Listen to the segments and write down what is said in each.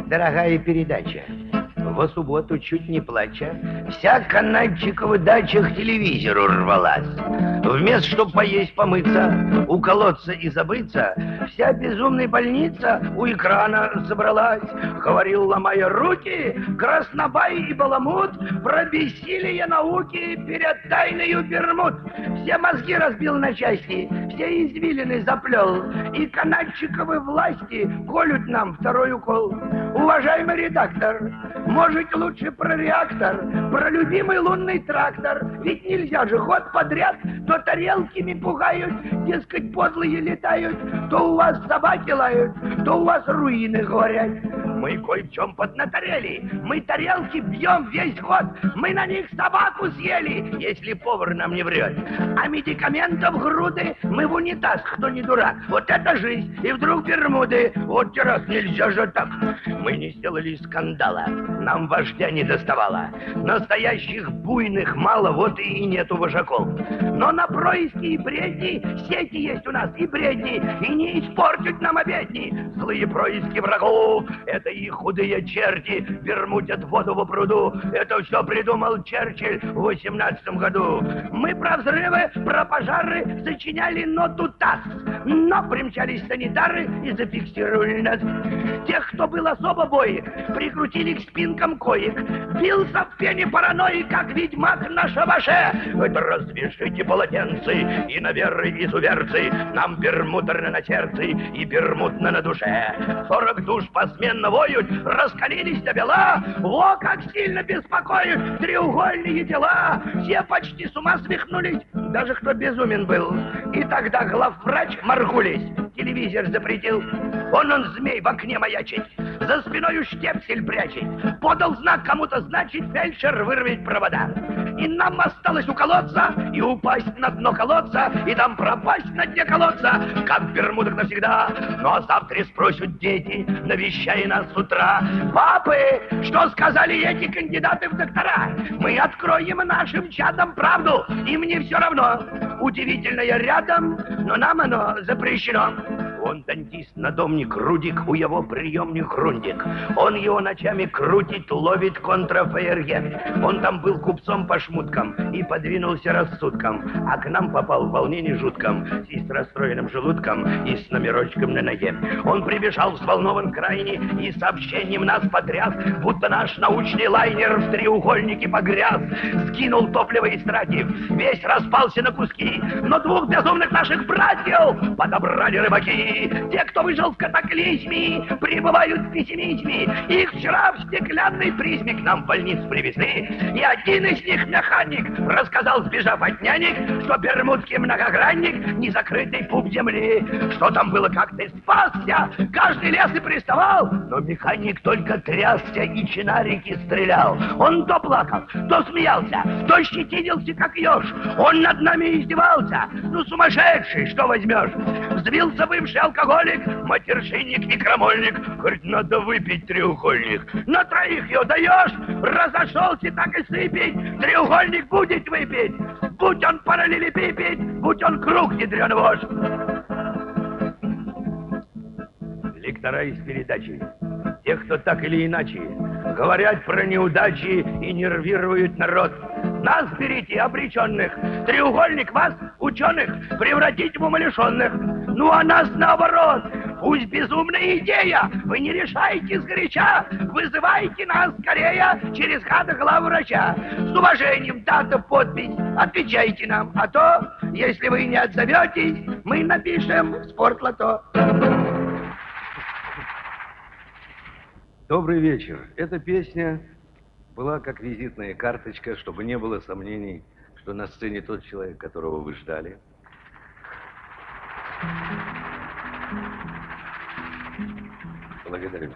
дорогая передача. Во субботу, чуть не плача, вся канадчикова дача к телевизору рвалась. Вместо чтоб поесть, помыться, уколоться и забыться, вся безумная больница у экрана собралась. Говорил, ломая руки, краснобай и баламут про бессилие науки перед тайною Бермуд. Все мозги разбил на части, все извилины заплел, и канадчиковы власти колют нам второй укол. Уважаемый редактор, может, лучше про реактор, про любимый лунный трактор. Ведь нельзя же год подряд то тарелками пугают, дескать, подлые летают, то у вас собаки лают, то у вас руины горят. Мы кое в чем поднаторели, мы тарелки бьем весь год, мы на них собаку съели, если повар нам не врет. А медикаментов груды мы в унитаз, кто не дурак. Вот это жизнь, и вдруг Бермуды, вот раз нельзя же так. Мы не сделали скандала, нам вождя не доставало. Настоящих буйных мало, вот и нету вожаков. Но на происки и бредни сети есть у нас и бредни, и не испортят нам обедни. Злые происки врагов, это и худые черти бермутят воду в пруду. Это все придумал Черчилль в 18 году. Мы про взрывы, про пожары сочиняли ноту ТАСС, но примчались санитары и зафиксировали нас. Тех, кто был особо боек, прикрутили к спинкам коек. Бился в пене паранойи, как ведьмак на шабаше. Это развяжите полотенцы и наверы изуверцы. Нам пермутерно на сердце и пермутно на душе. 40 душ посменно воют, раскалились до бела. О, как сильно беспокоят треугольные дела. Все почти с ума свихнулись, даже кто безумен был. И тогда главврач Маргулис телевизор запретил. Он змей в окне маячит, за спиною штепсель прячет. Подал знак кому-то, значит, фельдшер вырвет провода. И нам осталось уколоться и упасть на дно колодца, и там пропасть на дне колодца, как в Бермудах навсегда. Ну а завтра спросят дети, навещая нас с утра: папы, что сказали эти кандидаты в доктора? Мы откроем нашим чадам правду, и мне все равно. Удивительное рядом, но нам оно запрещено. Он дантист-надомник Рудик, у его приемник Грундик. Он его ночами крутит, ловит контрафаерген. Он там был купцом по шмуткам и подвинулся рассудком, а к нам попал в волнении жутком, с расстроенным желудком и с номерочком на ноге. Он прибежал взволнован крайне и сообщением нас потряс, будто наш научный лайнер в треугольнике погряз. Скинул топливо и стратив, весь распался на куски, но двух безумных наших братьев подобрали рыбаки. Те, кто выжил в катаклизме, пребывают в пессимизме. Их вчера в стеклянной призме к нам в больницу привезли. И один из них, механик, рассказал, сбежав от нянек, что бермудский многогранник — незакрытый пуп земли. Что там было, как ты спасся, каждый лес и приставал, но механик только трясся и чинарики стрелял. Он то плакал, то смеялся, то щетинился, как еж. Он над нами издевался. Ну, сумасшедший, что возьмешь? Взвился бывший алкоголик, матершинник и крамольник. Говорит, надо выпить треугольник. На троих ее даешь, разошелся, так и сыпить. Треугольник будет выпить. Будь он параллелепипед, будь он круг, ядрёный вождь. Лектора из передачи. Те, кто так или иначе говорят про неудачи и нервируют народ. Нас берите, обреченных, треугольник вас, ученых, превратить в умалишенных. Ну а нас наоборот. Пусть безумная идея, вы не решаете сгоряча, вызывайте нас скорее через гада главврача. С уважением, дата, подпись, отвечайте нам, а то, если вы не отзоветесь, мы напишем в спортлото. Добрый вечер. Эта песня была как визитная карточка, чтобы не было сомнений, что на сцене тот человек, которого вы ждали. Благодарю.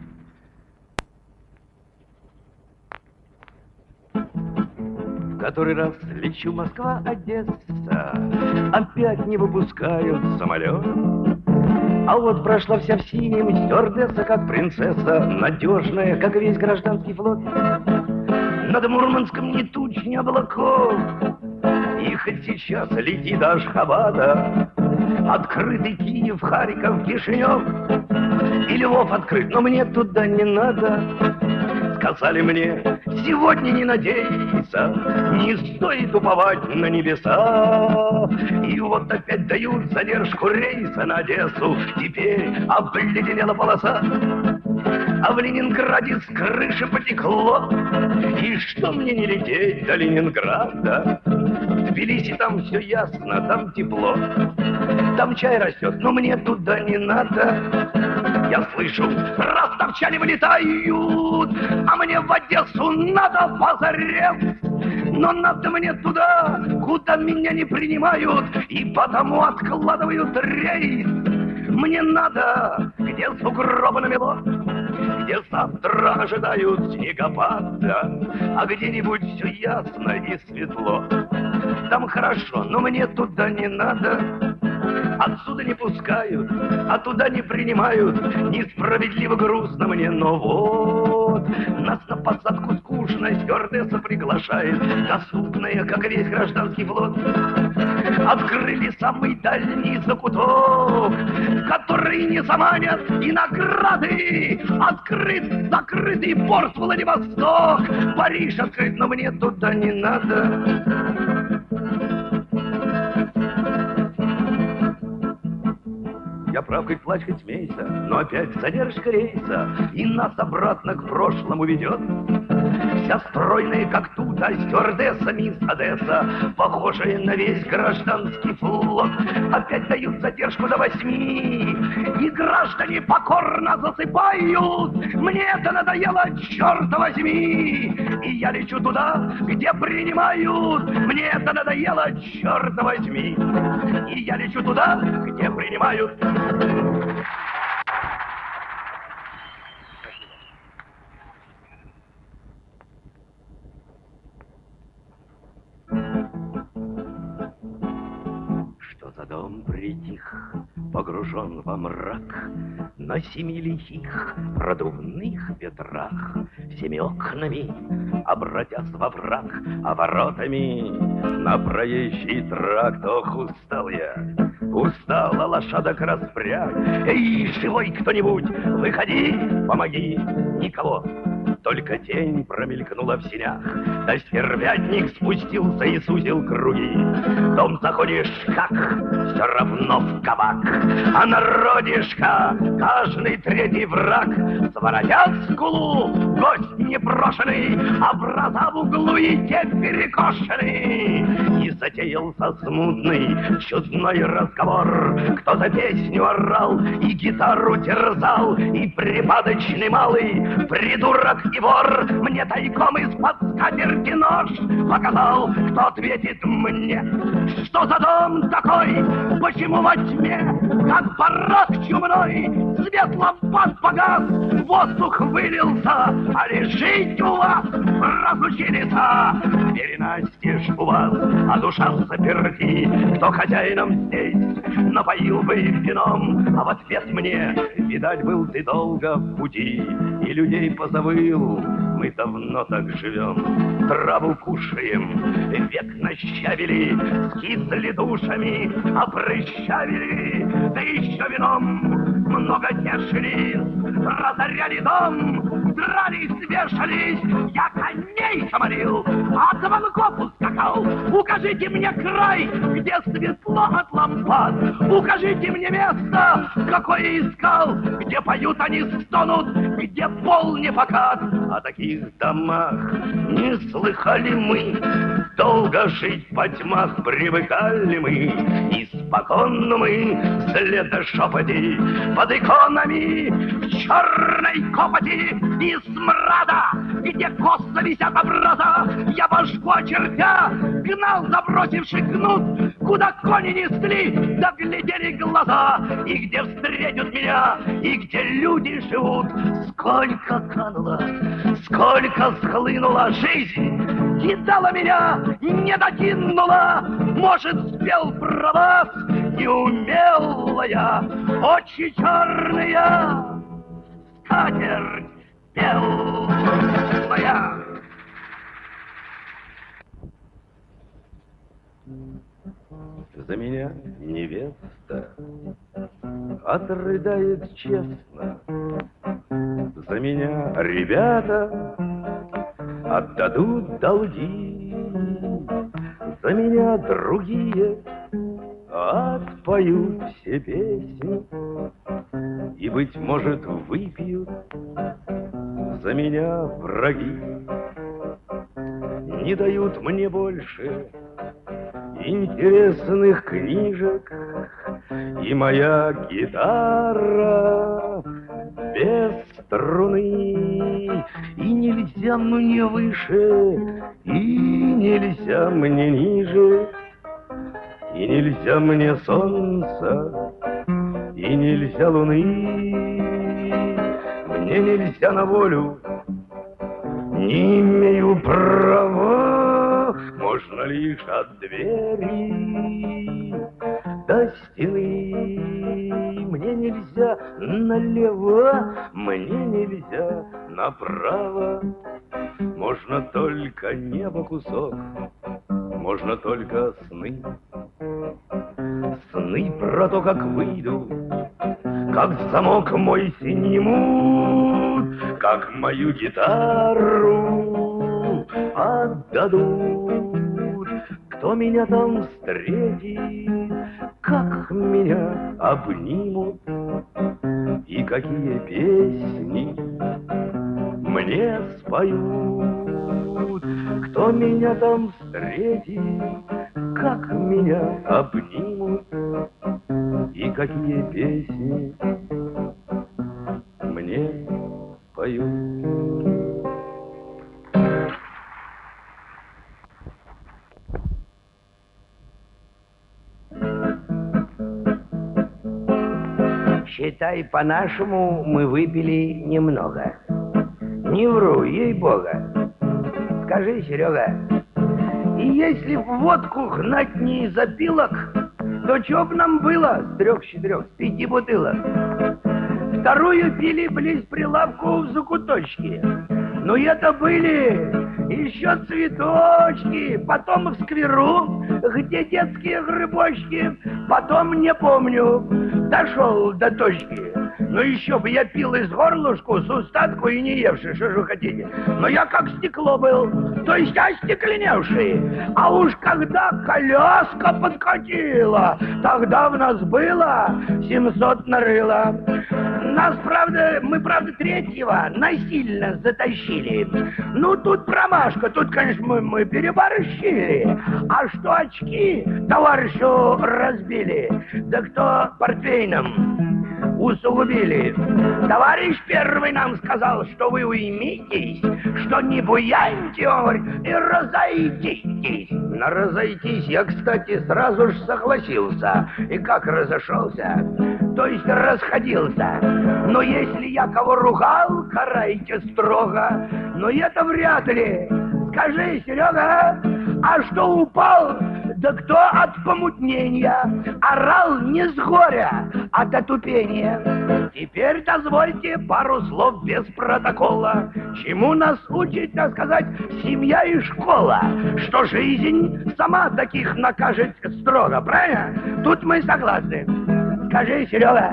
В который раз лечу Москва-Одесса, опять не выпускают самолет. А вот прошла вся в синем стюардесса, как принцесса, надежная, как и весь гражданский флот. Над Мурманском ни туч, ни облаков, и хоть сейчас лети до Ашхабада, открытый Киев, Харьков, Кишинев, и Львов открыт, но мне туда не надо. Сказали мне, сегодня не надейся, не стоит уповать на небеса. И вот опять дают задержку рейса на Одессу, теперь обледенела полоса. А в Ленинграде с крыши потекло, и что мне не лететь до Ленинграда? В Тбилиси там все ясно, там тепло, там чай растет, но мне туда не надо. Я слышу, ростовчане вылетают, а мне в Одессу надо позарез. Но надо мне туда, куда меня не принимают, и потому откладывают рейс. Мне надо, где сугробы намело, где завтра ожидают снегопада, а где-нибудь все ясно и светло. Там хорошо, но мне туда не надо. Отсюда не пускают, а туда не принимают. Несправедливо грустно мне, но вот нас на посадку скучно стюардесса приглашает, доступная, как и весь гражданский флот. Открыли самый дальний закуток, который не заманят и награды. Открыт закрытый порт Владивосток, Париж открыт, но мне туда не надо. Я прав, хоть плачь, хоть смейся, но опять задержка рейса, и нас обратно к прошлому ведет. Вся стройная, как тут, а стюардесса мисс Одесса, похожая на весь гражданский флот. Опять дают задержку до 8, и граждане покорно засыпают. Мне это надоело, черт возьми, и я лечу туда, где принимают. Мне это надоело, черт возьми, и я лечу туда, где принимают. Что за дом притих, погружен во мрак, на 7 лихих продувных ветрах, всеми окнами обратясь во враг, а воротами на проезжий тракт. Ох, устал я, устала лошадок распряг. Эй, живой кто-нибудь, выходи, помоги. Никого, только тень промелькнула в сенях, да стервятник спустился и сузил круги. В дом заходишь, как все равно в кабак, а народишка каждый третий враг. Своротят скулу, гость непрошенный, образа в углу и те перекошены. И затеялся смутный, чудной разговор. Кто-то песню орал и гитару терзал, и припадочный малый придурок и вор мне тайком из-под скатерти нож показал. Кто ответит мне, что за дом такой? Почему во тьме, как барак чумной, свет лампад погас, воздух вылился, а лежите у вас разучились. Двери настежь у вас, а душа заперти. Кто хозяином здесь напоил бы вином, а в ответ мне, видать, был ты долго в пути и людей позабыл. Мы давно так живем, траву кушаем, век нащавили, скисли душами, опрощавили, да еще вином много тешились, разоряли дом, дрались, вешались. Я коней заморил, от звонков ускакал. Укажите мне край, где светло от лампад. Укажите мне место, какое искал, где поют они, стонут, где пол не покат. О таких домах не слыхали мы, долго жить по тьмах привыкали мы. Испокон мы след шепоти под иконами в черной копоти и смрада, где косо висят образа. Я башку очертя гнал, забросивший кнут, куда кони несли, да глядели глаза. И где встретят меня, и где люди живут. Сколько кануло, сколько схлынула жизнь, кидала меня, не докинула. Может, спел про вас, не умела я, очи черные, скатерть белая. За меня невеста отрыдает честно. За меня ребята отдадут долги. За меня другие отпоют все песни. И, быть может, выпьют за меня враги. Не дают мне больше интересных книжек, и моя гитара без струны. И нельзя мне выше, и нельзя мне ниже, и нельзя мне солнца, и нельзя луны. Мне нельзя на волю, не имею права. Можно лишь от двери до стены. Мне нельзя налево, мне нельзя направо. Можно только небо кусок, можно только сны. Сны про то, как выйду, как замок мой снимут, как мою гитару отдадут. Кто меня там встретит, как меня обнимут, и какие песни мне споют. Кто меня там встретит, как меня обнимут, и какие песни мне поют. Считай, по-нашему мы выпили немного. Не вру, ей-бога. Скажи, Серега, и если в водку гнать не из опилок, то чё б нам было с 3-4, с 5 бутылок? Вторую пили близ прилавку в закуточке. Но это были еще цветочки. Потом в скверу, где детские грибочки. Потом, не помню, дошел до точки. Но еще бы я пил из горлышку с устатку и не евший, что же вы хотите. Но я как стекло был, то есть остекленевший. А уж когда коляска подкатила, тогда в нас было 700 нарыло. Нас, правда, мы, правда, третьего насильно затащили. Ну, тут промашка, тут, конечно, мы переборщили. А что очки товарищу разбили, да кто портвейном усугубили. Товарищ первый нам сказал, что вы уймитесь, что не буяньте, он говорит, и разойдитесь. На разойтись я, кстати, сразу же согласился. И как разошелся, то есть расходился. Но если я кого ругал, карайте строго. Но это вряд ли. Скажи, Серега, а что упал? Да кто от помутнения? Орал не с горя, а от отупения. Теперь дозвольте пару слов без протокола. Чему нас учит, так сказать, семья и школа? Что жизнь сама таких накажет строго, правильно? Тут мы согласны. Скажи, Серега,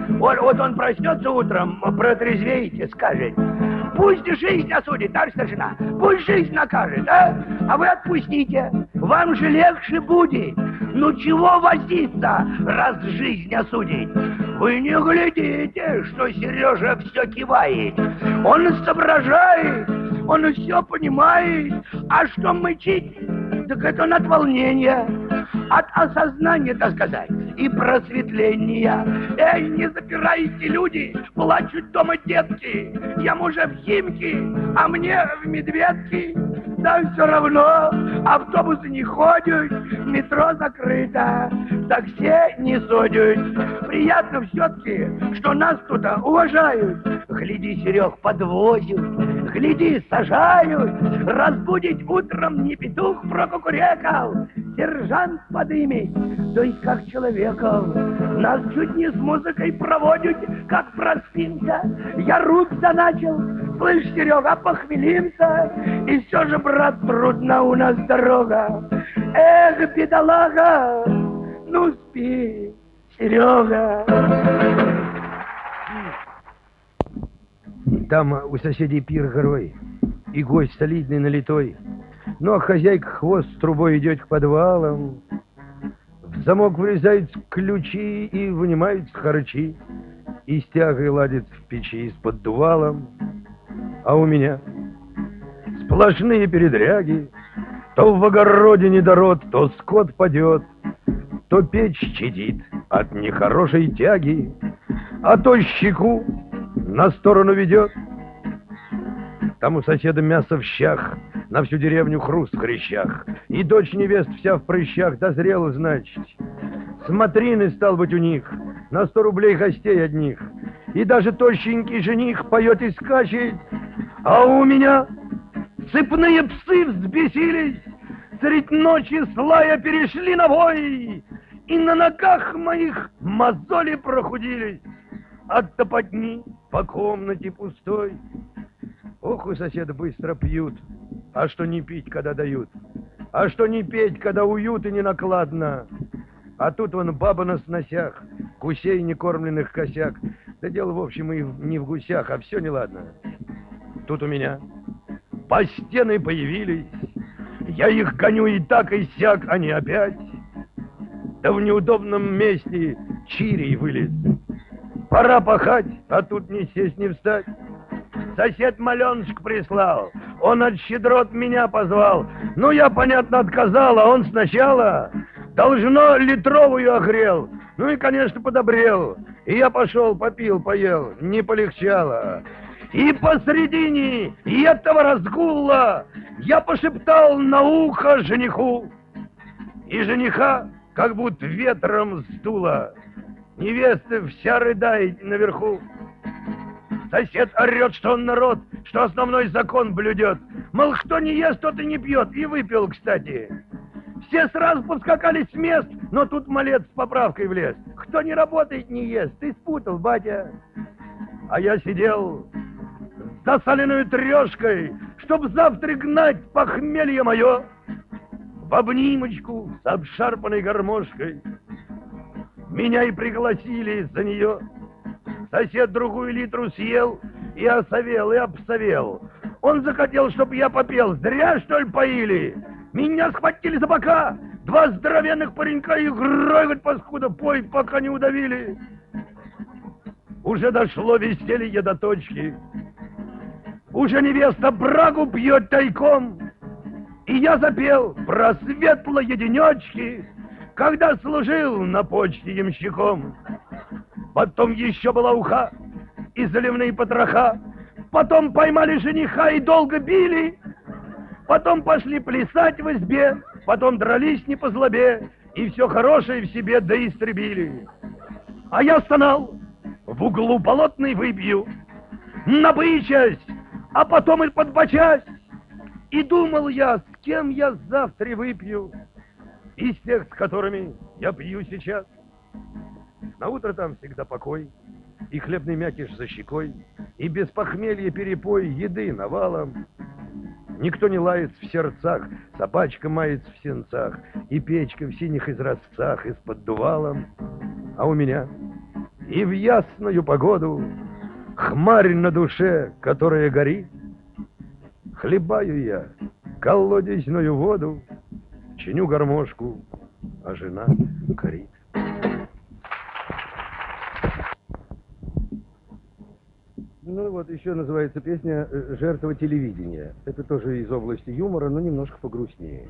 вот он проснется утром, протрезвеет и скажет: пусть жизнь осудит, товарищ старшина, пусть жизнь накажет, а? А вы отпустите, вам же легче будет. Ну чего возиться, раз жизнь осудит? Вы не глядите, что Сережа все кивает. Он соображает, он все понимает. А что мычит, так это он от волнения, от осознания, так сказать, и просветления. Эй, не запирайте, люди, плачут дома детки. Я уже в Химки, а мне в Медведки. Да все равно, автобусы не ходят, метро закрыто, такси не судят. Приятно все-таки, что нас тут уважают. Гляди, Серег, подвозят, гляди, сажают. Разбудить утром не петух прокукурекал, сержант подымет, то есть как человеков. Нас чуть не с музыкой проводят, как проспимся. Я рубься начал, слышь, Серега, похмелимся. И все же, брат, трудна у нас дорога. Эх, бедолага, Ну, спи, Серега. Там у соседей пир горой, и гость солидный налитой. Ну, а хозяйка хвост с трубой идет к подвалам. В замок врезают ключи и вынимают харчи. И стягой ладит в печи с поддувалом. А у меня сплошные передряги. То в огороде недород, то скот падет, то печь чадит от нехорошей тяги, а то щеку на сторону ведет. Там у соседа мясо в щах, на всю деревню хруст в хрящах, и дочь невест вся в прыщах, дозрела, значит. Смотрины, стал быть, у них, на 100 рублей гостей одних, и даже тощенький жених поет и скачет, а у меня цепные псы взбесились, средь ночи слая перешли на вой, и на ногах моих мозоли прохудились от топотни по комнате пустой. Ох, у соседа быстро пьют, а что не пить, когда дают, а что не петь, когда уют и не накладно. А тут вон баба на сносях, гусей некормленных косяк. Да дело, в общем, и не в гусях, а все неладно. Тут у меня по стены появились, я их гоню и так, и сяк, они опять. Да в неудобном месте чирий вылез. Пора пахать, а тут ни сесть, ни встать. Сосед маленушек прислал, он от щедрот меня позвал. Ну, я, понятно, отказал, а он сначала, должно, литровую огрел. Ну и, конечно, подобрел. И я пошел, попил, поел, не полегчало. И посредине этого разгула я пошептал на ухо жениху. И жениха как будто ветром сдуло. Невеста вся рыдает наверху. Сосед орет, что он народ, что основной закон блюдет. Мол, кто не ест, тот и не пьет. И выпил, кстати. Все сразу поскакали с мест, но тут малец с поправкой влез. Кто не работает, не ест. Ты спутал, батя. А я сидел с засоленной трешкой, чтоб завтра гнать похмелье мое в обнимочку с обшарпанной гармошкой. Меня и пригласили за нее. Сосед другую литру съел и осовел, и обсовел. Он захотел, чтобы я попел. Зря, что ли, поили? Меня схватили за бока. 2 здоровенных паренька и грохот, паскуда, пой, пока не удавили. Уже дошло веселье до точки. Уже невеста брагу пьет тайком. И я запел про светлые денечки, когда служил на почте ямщиком. Потом еще была уха и заливные потроха. Потом поймали жениха и долго били. Потом пошли плясать в избе. Потом дрались не по злобе. И все хорошее в себе доистребили. А я стонал, в углу болотный выбью, набычась, а потом и подбочась. И думал я, с кем я завтра выпью. Из тех, с которыми я пью сейчас. На утро там всегда покой, и хлебный мякиш за щекой, и без похмелья перепой, еды навалом. Никто не лает в сердцах, собачка мается в сенцах, и печка в синих изразцах и с поддувалом. А у меня и в ясную погоду хмарь на душе, которая горит. Хлебаю я колодезную воду, чиню гармошку, а жена корит. Ну вот еще называется песня «Жертва телевидения». Это тоже из области юмора, но немножко погрустнее.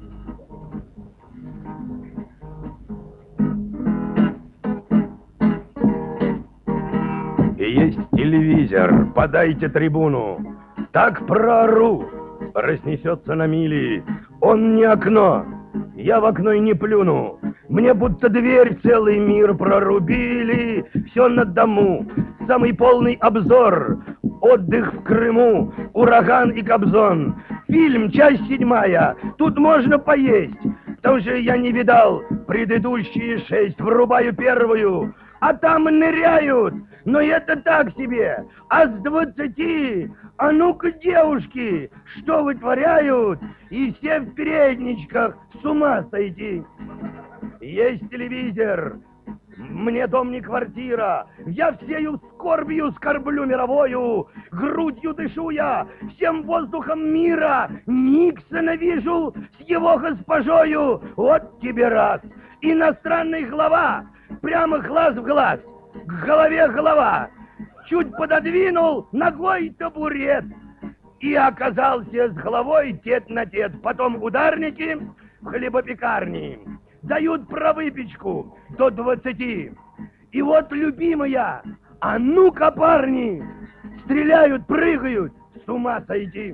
И есть телевизор, подайте трибуну, так проору, разнесется на мили. Он не окно, я в окно и не плюну. Мне будто дверь целый мир прорубили. Все на дому, самый полный обзор. Отдых в Крыму, ураган и Кобзон. Фильм, часть 7, тут можно поесть. Потому что я не видал предыдущие 6. Врубаю первую, а там ныряют. Но это так себе. А с 20, а ну-ка, девушки, что вытворяют? И все в передничках, с ума сойти. Есть телевизор, мне дом не квартира, я всею скорбью скорблю мировою, грудью дышу я, всем воздухом мира, Никсона вижу с его госпожою, вот тебе раз. Иностранный глава, прямо глаз в глаз, к голове голова, чуть пододвинул ногой табурет и оказался с головой тет на тет, потом ударники в хлебопекарни. Дают про выпечку до 20. И вот, любимая, а ну-ка, парни, стреляют, прыгают, с ума сойти.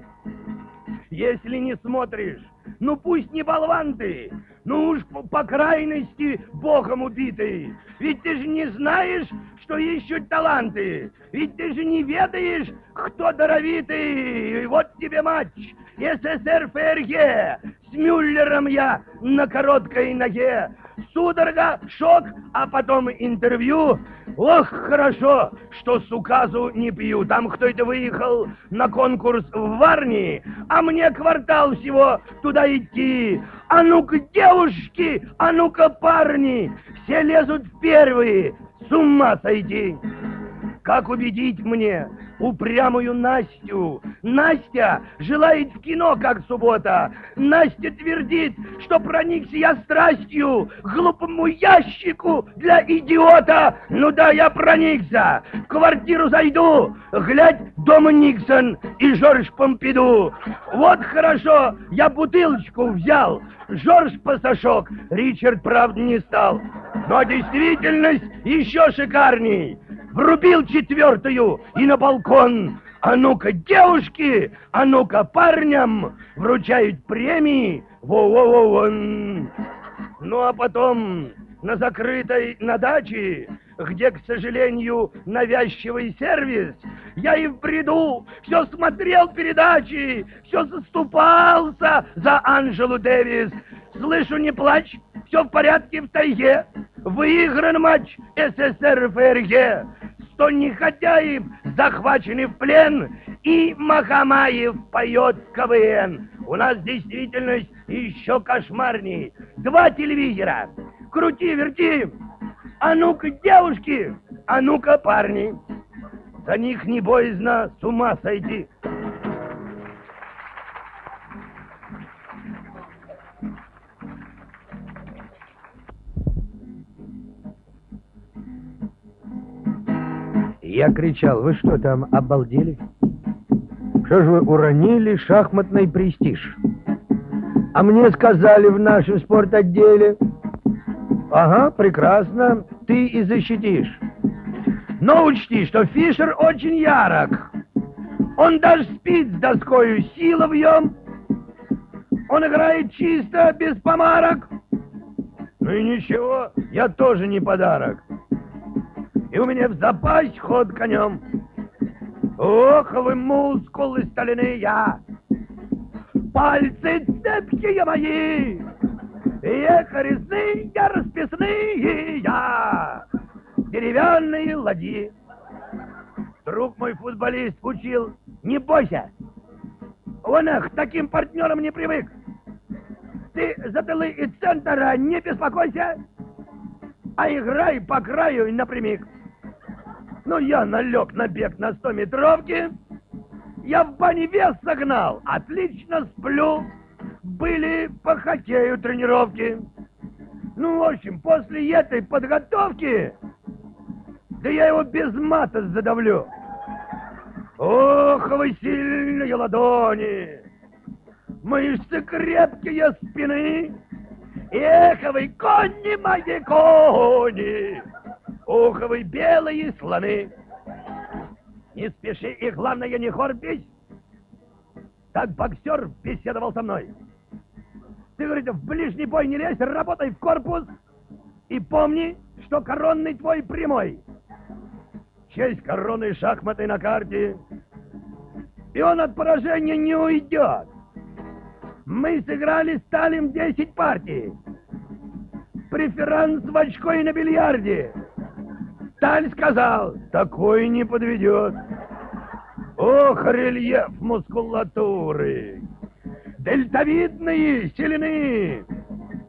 Если не смотришь, ну пусть не болван ты, ну уж по крайности богом убитый. Ведь ты же не знаешь, что ищут таланты. Ведь ты же не ведаешь, кто даровитый. И вот тебе матч СССР ФРГ. С Мюллером я на короткой ноге. Судорога, шок, а потом интервью. Ох, хорошо, что с указу не пью. Там кто-то выехал на конкурс в Варни, а мне квартал всего туда идти. А ну-ка, девушки, а ну-ка, парни, все лезут в первые, с ума сойти. Как убедить мне упрямую Настю? Настя желает в кино, как суббота. Настя твердит, что проникся я страстью к глупому ящику для идиота. Ну да, я проникся. В квартиру зайду, глядь, дом Никсон и Жорж Помпиду. Вот хорошо, я бутылочку взял. Жорж Пасашок, Ричард, правда, не стал. Но действительность еще шикарней. Врубил 4-ю и на балкон. А ну-ка, девушки, а ну-ка, парням вручают премии. Во-во-во-вон. Ну а потом на закрытой, на даче, где, к сожалению, навязчивый сервис, я и в бреду все смотрел передачи, все заступался за Анжелу Дэвис. Слышу, не плачь, все в порядке в тайге. Выигран матч СССР ФРГ. 100 негодяев захвачены в плен, и Махамаев поет КВН. У нас действительность еще кошмарней. 2 телевизора. Крути, верти. А ну-ка, девушки, а ну-ка, парни. За них не боязно с ума сойти. Я кричал: вы что там, обалдели? Что же вы уронили шахматный престиж? А мне сказали в нашем спортотделе: ага, прекрасно, ты и защитишь. Но учти, что Фишер очень ярок. Он даже спит с доскою, сила в нем. Он играет чисто, без помарок. Ну и ничего, я тоже не подарок. И у меня в запасе ход конем. Ох, вы мускулы стальные, пальцы цепкие мои, резные, расписные, деревянные ладьи. Друг мой футболист учил: не бойся, он к таким партнерам не привык. Ты за тылы и центра не беспокойся, а играй по краю и напрямик. Ну, я налег на бег на 100-метровке, я в бане вес согнал, отлично сплю, были по хоккею тренировки. Ну, в общем, после этой подготовки, да я его без мата задавлю. Ох, вы сильные ладони, мышцы крепкие спины, эх, вы кони мои кони. Ох, вы белые слоны. Не спеши и, главное, не хорбись. Так боксер беседовал со мной. Ты, говорит, в ближний бой не лезь, работай в корпус. И помни, что коронный твой прямой. Честь короны шахматы на карте. И он от поражения не уйдет. Мы сыграли с Талем 10 партий. Преферанс в очко и на бильярде. Таль сказал: такой не подведет. Ох, рельеф мускулатуры, дельтовидные силины.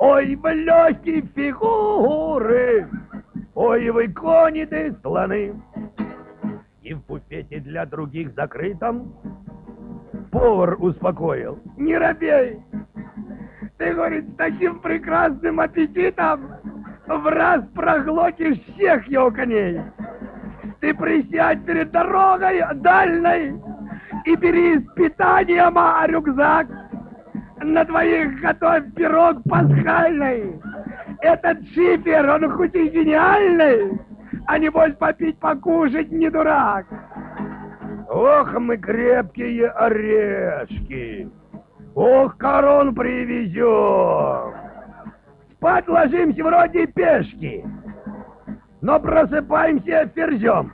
Ой, вы легкие фигуры, ой, вы кони да слоны. И в буфете для других закрытом повар успокоил. Не робей, ты, говорит, с таким прекрасным аппетитом в раз проглотишь всех его коней. Ты присядь перед дорогой дальней и бери с питанием рюкзак. На двоих готовь пирог пасхальный. Этот шифер, он хоть и гениальный, а небось попить, покушать не дурак. Ох, мы крепкие орешки. Ох, корон привезем. Спать ложимся вроде пешки, но просыпаемся ферзем.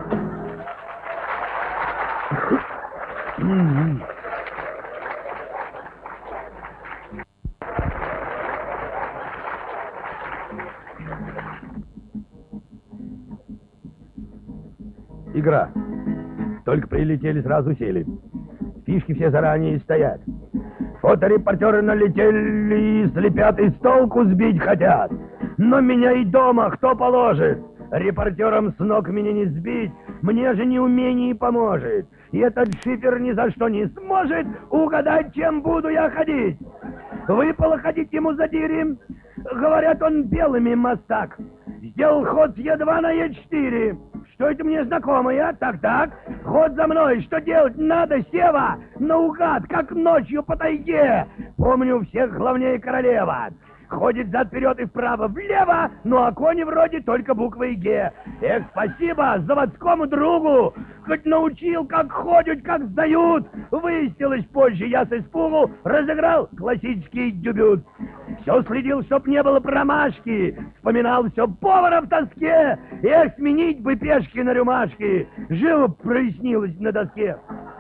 Игра. Только прилетели, сразу сели. Фишки все заранее стоят. Фоторепортеры налетели и слепят, и с толку сбить хотят. Но меня и дома кто положит? Репортерам с ног меня не сбить, мне же неумение поможет. И этот шифер ни за что не сможет угадать, чем буду я ходить. Выпало ходить ему за дырем. Говорят, он белыми мастак. Сделал ход с Е2 на Е4. Что это мне знакомое? Так-так. Ход за мной. Что делать надо, Сева? Наугад, как ночью по тайге. Помню всех главнее королева. Ходит зад-вперед и вправо-влево, ну а кони вроде только буквой Г. Эх, спасибо заводскому другу, хоть научил, как ходят, как сдают. Выяснилось позже, я с испугу разыграл классический дебют. Все следил, чтоб не было промашки, вспоминал все повара в тоске. Эх, сменить бы пешки на рюмашки, живо прояснилось на доске.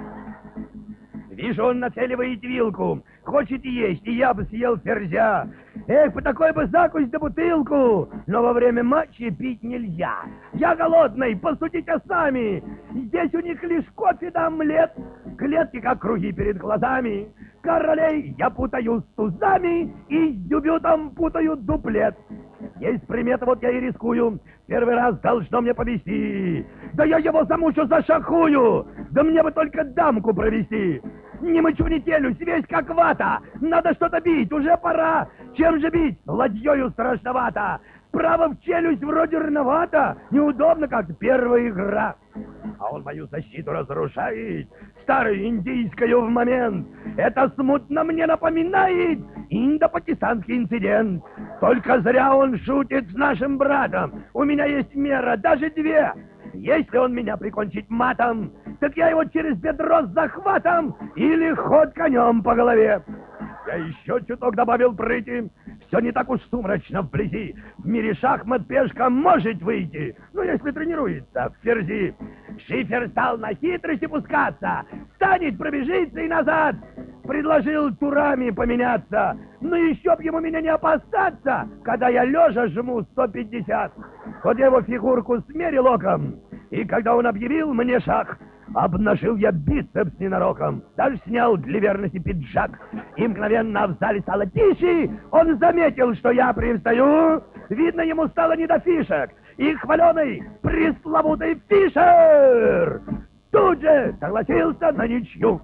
Вижу, он нацеливает вилку, хочет есть, и я бы съел ферзя. Эх, по такой бы закусь да бутылку, но во время матча пить нельзя. Я голодный, посудите сами, здесь у них лишь кофе да омлет, клетки как круги перед глазами. Королей я путаю с тузами и с дебютом путаю дуплет. Есть примета, вот я и рискую, первый раз должно мне повести. Да я его замучу, зашахую, да мне бы только дамку провести. Не мычу, не телюсь, весь как вата. Надо что-то бить, уже пора. Чем же бить? Ладьёю страшновато. Справа в челюсть вроде рановато. Неудобно, как первая игра. А он мою защиту разрушает, старую индийскую в момент. Это смутно мне напоминает индо-пакистанский инцидент. Только зря он шутит с нашим братом. У меня есть мера, даже две. Если он меня прикончит матом, так я его через бедро с захватом или ход конем по голове. Я еще чуток добавил прыти. Все не так уж сумрачно вблизи. В мире шахмат пешка может выйти, но если тренируется в ферзи. Шифер стал на хитрости пускаться, станет, пробежится и назад. Предложил турами поменяться, но еще б ему меня не опасаться, когда я лежа жму 150. Вот я его фигурку смерил оком, и когда он объявил мне шаг, обнажил я бицепс ненароком, даже снял для верности пиджак, и мгновенно в зале стало тише. Он заметил, что я привстаю, видно, ему стало не до фишек, и хваленый пресловутый Фишер тут же согласился на ничью.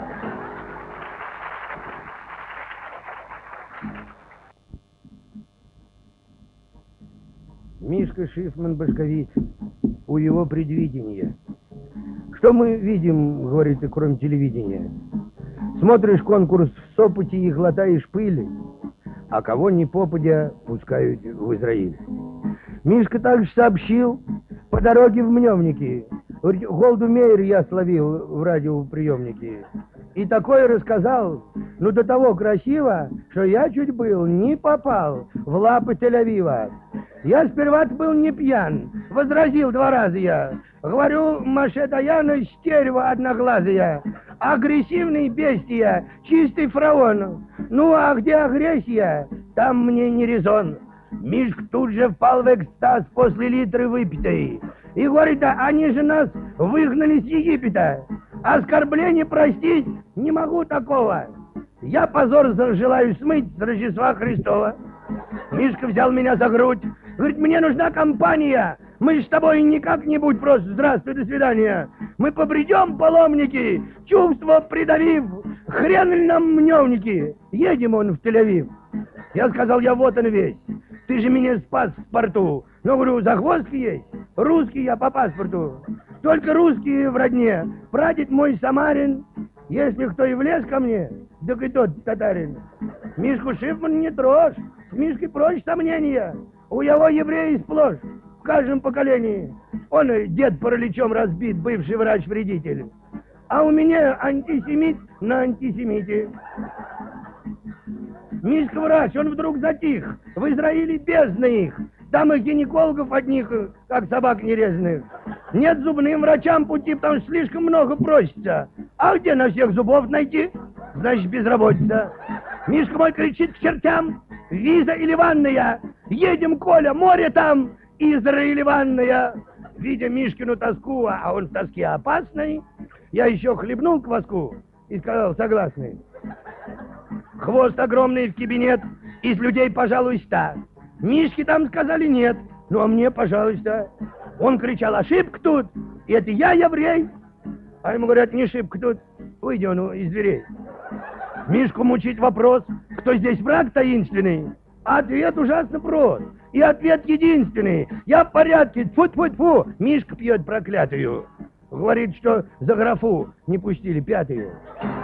Мишка Шифман-Башковит, у его предвидения. Что мы видим, говорит, кроме телевидения? Смотришь конкурс в Сопоте и глотаешь пыли, а кого ни попадя пускают в Израиль. Мишка также сообщил по дороге в Мневники. Говорит, Голду Меир я словил в радиоприемнике. И такое рассказал, ну до того красиво, что я чуть был не попал в лапы Тель-Авива. Я сперва был не пьян, возразил 2 раза я. Говорю, Маше Даяна, стерва одноглазая, агрессивный бестия, чистый фараон. Ну а где агрессия, там мне не резон. Мишка тут же впал в экстаз после литры выпитой. И говорит, да они же нас выгнали с Египета. Оскорбление простить не могу такого. Я позор желаю смыть с Рождества Христова. Мишка взял меня за грудь. Говорит, мне нужна компания. Мы с тобой не как-нибудь просто здравствуй, до свидания. Мы побредем, паломники, чувства придавив. Хрен ли нам мневники? Едем он в Тель-Авив. Я сказал, я вот он весь. Ты же меня спас в порту. Но, говорю, загвоздки есть. Русский я по паспорту. Только русские в родне. Прадед мой самарин. Если кто и влез ко мне, так и тот татарин. Мишку Шифман не трожь. С Мишкой прочь сомнения. У его евреи сплошь. В каждом поколении. Он и дед параличом разбит, бывший врач-вредитель. А у меня антисемит на антисемите. Мишка врач, он вдруг затих. В Израиле бездна их. Там их гинекологов одних, как собак нерезанных. Нет зубным врачам пути, потому что слишком много просится. А где на всех зубов найти? Значит, безработица. Мишка мой кричит к чертям. Виза или ванная? Едем, Коля, море там. Израиль ванная. Видя Мишкину тоску, а он в тоске опасный, я еще хлебнул кваску и сказал согласный. Хвост огромный в кабинет, из людей, пожалуй, 100. Мишке там сказали нет, ну а мне, пожалуйста. Он кричал, ошибка тут, и это я еврей. А ему говорят, не ошибка тут, выйди он из дверей. Мишку мучить вопрос, кто здесь враг таинственный? Ответ ужасно прост, и ответ единственный. Я в порядке, тьфу-тьфу-тьфу, Мишка пьет проклятую. Говорит, что за графу не пустили 5-ю.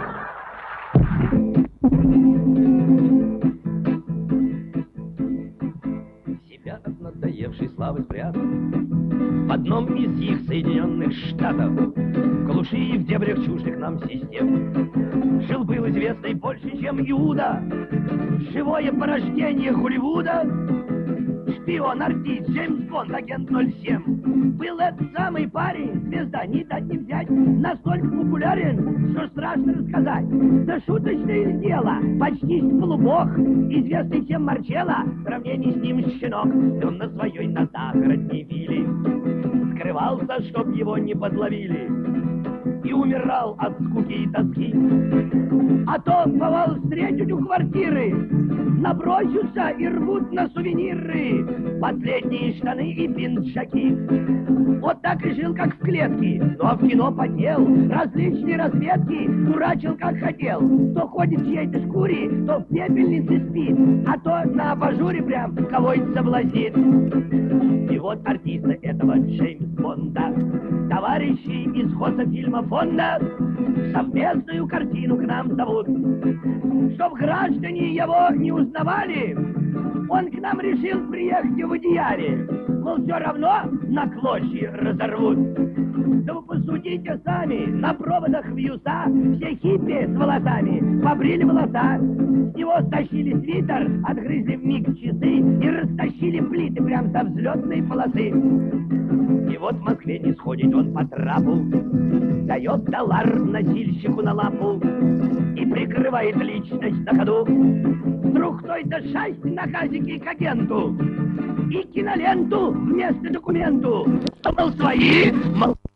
Себя от надоевшей славы спрятал в одном из их Соединенных Штатов, в глуши и в дебрях чуждых нам систем. Жил-был известный больше, чем Иуда, живое порождение Голливуда, шпион, артист, Джеймс Бонд, агент 07. Был этот самый парень, звезда, не дать не взять, настолько популярен, что страшно рассказать. Да шуточное дело, почти полубог, известный всем Марчелло, в сравнении с ним щенок. Он на своей на загородной вилле скрывался, чтоб его не подловили, и умирал от скуки и тоски. А то, бывал, встретить у квартиры, набросятся и рвут на сувениры последние штаны и пинджаки. Вот так и жил, как в клетке, но в кино потел, различные разведки дурачил, как хотел. То ходит в чьей-то шкуре, то в пепельнице спит, а то на абажуре прям кого-нибудь соблазнит. И вот артиста этого Джеймс Бонда товарищи из хозфильма фонда совместную картину к нам зовут. Чтоб граждане его не узнавали, он к нам решил приехать в идеале. Мол, все равно на клочья разорвут. Да вы посудите сами, на проводах вьюса все хиппи с волосами побрили волоса. С него стащили свитер, отгрызли вмиг часы и растащили плиты прям со взлетной полосы. И вот в Москве не сходит он по трапу, дает $1 носильщику на лапу и прикрывает личность на ходу. Вдруг кто-то шасть на газике к агенту и киноленту вместо документу. Мол, свои, мол...